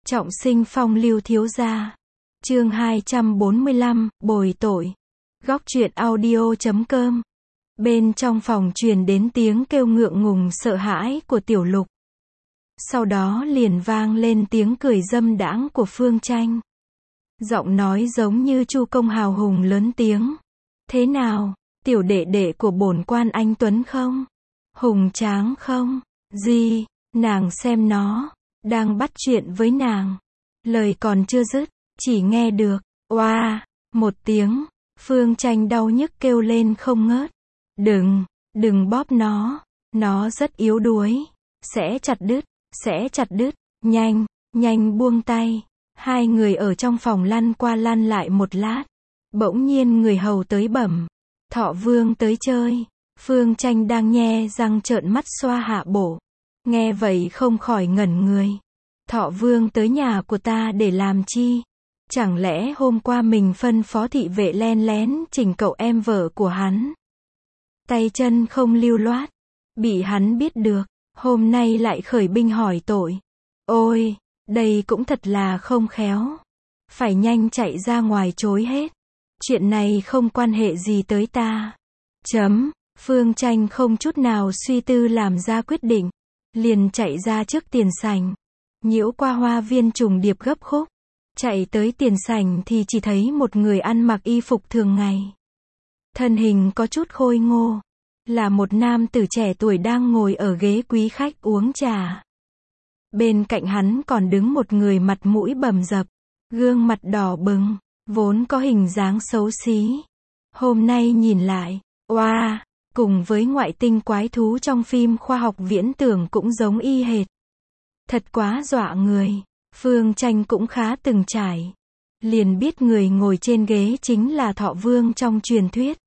Trọng sinh phong lưu thiếu gia. Chương 245, bồi tội. Góc truyện audio.com. Bên trong phòng truyền đến tiếng kêu ngượng ngùng sợ hãi của Tiểu Lục. Sau đó liền vang lên tiếng cười dâm đãng của Phương Tranh. Giọng nói giống như Chu Công hào hùng lớn tiếng. Thế nào, tiểu đệ đệ của bổn quan anh Tuấn không? Hùng tráng không? Gì, nàng xem nó, đang bắt chuyện với nàng. Lời còn chưa dứt, chỉ nghe được, oa, một tiếng, Phương Tranh đau nhức kêu lên không ngớt. Đừng bóp nó rất yếu đuối. Sẽ chặt đứt, nhanh buông tay. Hai người ở trong phòng lăn qua lăn lại một lát. Bỗng nhiên người hầu tới bẩm, Thọ Vương tới chơi. Phương Tranh đang nhe răng trợn mắt xoa hạ bổ. Nghe vậy không khỏi ngẩn người. Thọ Vương tới nhà của ta để làm chi? Chẳng lẽ hôm qua mình phân phó thị vệ len lén chỉnh cậu em vợ của hắn? Tay chân không lưu loát, bị hắn biết được, hôm nay lại khởi binh hỏi tội. Ôi, đây cũng thật là không khéo. Phải nhanh chạy ra ngoài chối hết. Chuyện này không quan hệ gì tới ta. Phương Tranh không chút nào suy tư làm ra quyết định. Liền chạy ra trước tiền sảnh. Nhiễu qua hoa viên trùng điệp gấp khúc. Chạy tới tiền sảnh thì chỉ thấy một người ăn mặc y phục thường ngày. Thân hình có chút khôi ngô. Là một nam tử trẻ tuổi đang ngồi ở ghế quý khách uống trà. Bên cạnh hắn còn đứng một người mặt mũi bầm dập. Gương mặt đỏ bừng. Vốn có hình dáng xấu xí. Hôm nay nhìn lại, oa, cùng với ngoại tinh quái thú trong phim khoa học viễn tưởng cũng giống y hệt. Thật quá dọa người. Phương Tranh cũng khá từng trải. Liền biết người ngồi trên ghế chính là Thọ Vương trong truyền thuyết.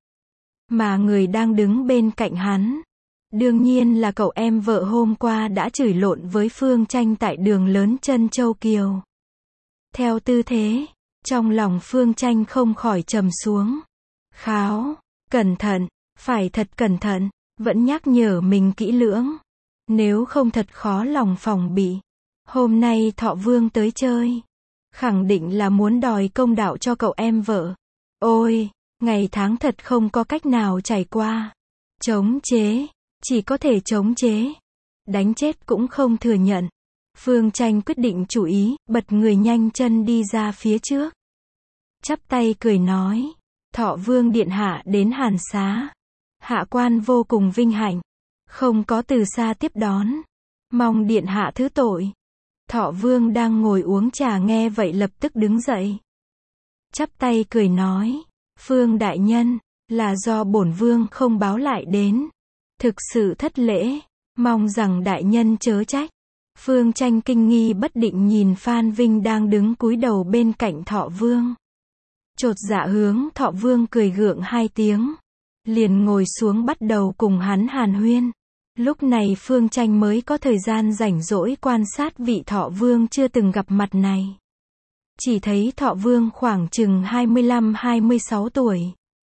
Mà người đang đứng bên cạnh hắn, đương nhiên là cậu em vợ hôm qua đã chửi lộn với Phương Tranh tại đường lớn Trân Châu Kiều. Theo tư thế, trong lòng Phương Tranh không khỏi trầm xuống. Kháo, cẩn thận, phải thật cẩn thận, vẫn nhắc nhở mình kỹ lưỡng. Nếu không thật khó lòng phòng bị. Hôm nay Thọ Vương tới chơi. Khẳng định là muốn đòi công đạo cho cậu em vợ. Ôi, ngày tháng thật không có cách nào trải qua. Chống chế, chỉ có thể chống chế. Đánh chết cũng không thừa nhận. Phương Tranh quyết định chủ ý, bật người nhanh chân đi ra phía trước. Chắp tay cười nói, Thọ Vương điện hạ đến Hàn Xá. Hạ quan vô cùng vinh hạnh. Không có từ xa tiếp đón. Mong điện hạ thứ tội. Thọ Vương đang ngồi uống trà nghe vậy lập tức đứng dậy. Chắp tay cười nói, Phương đại nhân, là do bổn vương không báo lại đến. Thực sự thất lễ, mong rằng đại nhân chớ trách. Phương Tranh kinh nghi bất định nhìn Phan Vinh đang đứng cúi đầu bên cạnh Thọ Vương. Chột dạ hướng Thọ Vương cười gượng hai tiếng. Liền ngồi xuống bắt đầu cùng hắn hàn huyên. Lúc này Phương Tranh mới có thời gian rảnh rỗi quan sát vị Thọ Vương chưa từng gặp mặt này. Chỉ thấy Thọ Vương khoảng chừng 25-26 tuổi.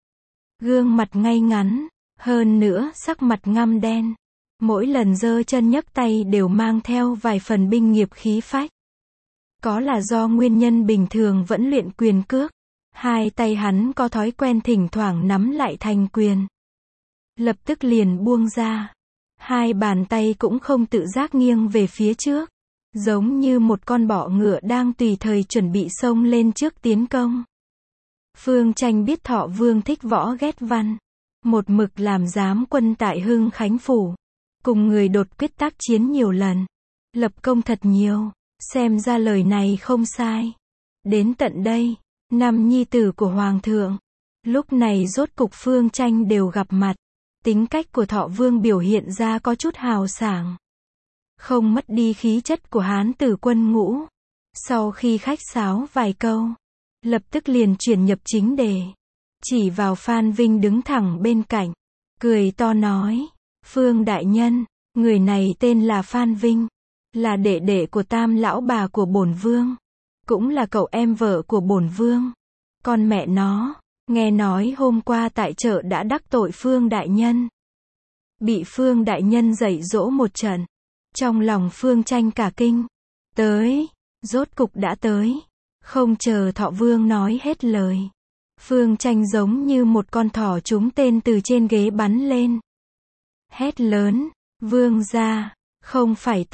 Gương mặt ngay ngắn, hơn nữa sắc mặt ngăm đen. Mỗi lần giơ chân nhấc tay đều mang theo vài phần binh nghiệp khí phách. Có là do nguyên nhân bình thường vẫn luyện quyền cước. Hai tay hắn có thói quen thỉnh thoảng nắm lại thành quyền. Lập tức liền buông ra. Hai bàn tay cũng không tự giác nghiêng về phía trước. Giống như một con bọ ngựa đang tùy thời chuẩn bị xông lên trước tiến công. Phương Tranh biết Thọ Vương thích võ ghét văn. Một mực làm giám quân tại Hưng Khánh Phủ. Cùng người đột quyết tác chiến nhiều lần. Lập công thật nhiều. Xem ra lời này không sai. Đến tận đây, năm nhi tử của Hoàng thượng. Lúc này rốt cục Phương Tranh đều gặp mặt. Tính cách của Thọ Vương biểu hiện ra có chút hào sảng. Không mất đi khí chất của hán tử quân ngũ. Sau khi khách sáo vài câu, lập tức liền chuyển nhập chính đề. Chỉ vào Phan Vinh đứng thẳng bên cạnh. Cười to nói, Phương đại nhân, người này tên là Phan Vinh. Là đệ đệ của tam lão bà của bổn vương. Cũng là cậu em vợ của bổn vương. Con mẹ nó, nghe nói hôm qua tại chợ đã đắc tội Phương đại nhân. Bị Phương đại nhân dạy dỗ một trận. Trong lòng Phương Tranh cả kinh. Tới, Rốt cục đã tới. Không chờ Thọ Vương nói hết lời. Phương Tranh giống như một con thỏ trúng tên từ trên ghế bắn lên. Hét lớn, Vương gia, không phải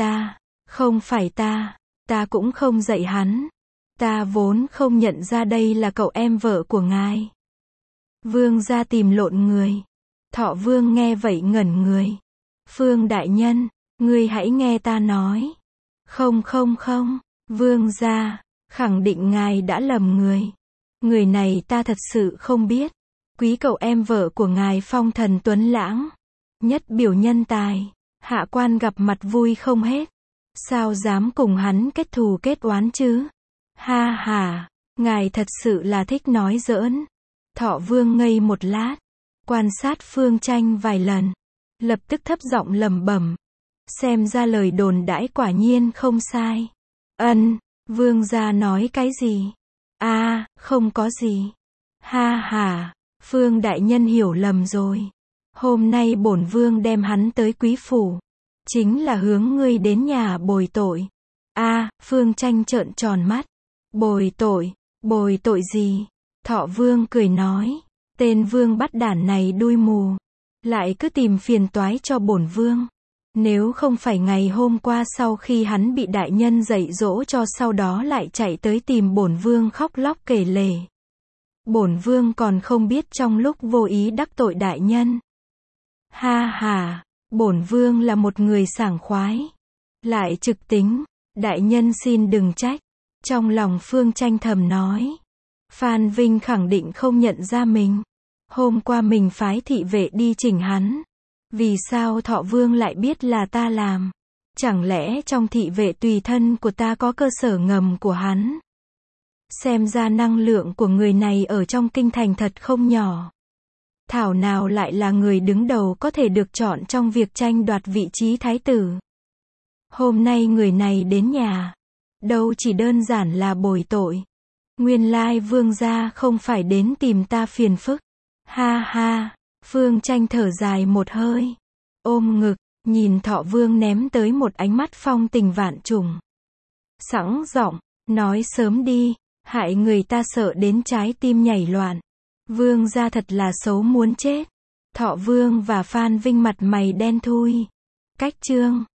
ta, ta cũng không dạy hắn. Ta vốn không nhận ra đây là cậu em vợ của ngài. Vương gia tìm lộn người. Thọ Vương nghe vậy ngẩn người. Phương đại nhân, ngươi hãy nghe ta nói. Không, Vương gia, khẳng định ngài đã lầm người. Người này ta thật sự không biết. Quý cậu em vợ của ngài phong thần tuấn lãng. Nhất biểu nhân tài. Hạ quan gặp mặt vui không hết. Sao dám cùng hắn kết thù kết oán chứ? Ha ha, ngài thật sự là thích nói giỡn. Thọ Vương ngây một lát. Quan sát Phương Tranh vài lần. Lập tức thấp giọng lẩm bẩm. Xem ra lời đồn đãi quả nhiên không sai. Vương gia nói cái gì? Không có gì. Ha ha, Phương đại nhân hiểu lầm rồi. Hôm nay bổn vương đem hắn tới quý phủ. Chính là hướng ngươi đến nhà bồi tội. Phương Tranh trợn tròn mắt. Bồi tội gì? Thọ Vương cười nói. Tên vương bắt đản này đuôi mù. Lại cứ tìm phiền toái cho bổn vương. Nếu không phải ngày hôm qua sau khi hắn bị đại nhân dạy dỗ cho sau đó lại chạy tới tìm bổn vương khóc lóc kể lể. Bổn vương còn không biết trong lúc vô ý đắc tội đại nhân. Ha ha, bổn vương là một người sảng khoái. Lại trực tính, đại nhân xin đừng trách. Trong lòng Phương Tranh thầm nói. Phan Vinh khẳng định không nhận ra mình. Hôm qua mình phái thị vệ đi chỉnh hắn. Vì sao Thọ Vương lại biết là ta làm? Chẳng lẽ trong thị vệ tùy thân của ta có cơ sở ngầm của hắn? Xem ra năng lượng của người này ở trong kinh thành thật không nhỏ. Thảo nào lại là người đứng đầu có thể được chọn trong việc tranh đoạt vị trí thái tử. Hôm nay người này đến nhà. Đâu chỉ đơn giản là bồi tội. Nguyên lai vương gia không phải đến tìm ta phiền phức. Ha ha, Phương Tranh thở dài một hơi. Ôm ngực, nhìn Thọ Vương ném tới một ánh mắt phong tình vạn trùng. Sẵn giọng, nói sớm đi, hại người ta sợ đến trái tim nhảy loạn. Vương gia thật là xấu muốn chết. Thọ Vương và Phan Vinh mặt mày đen thui. Cách chương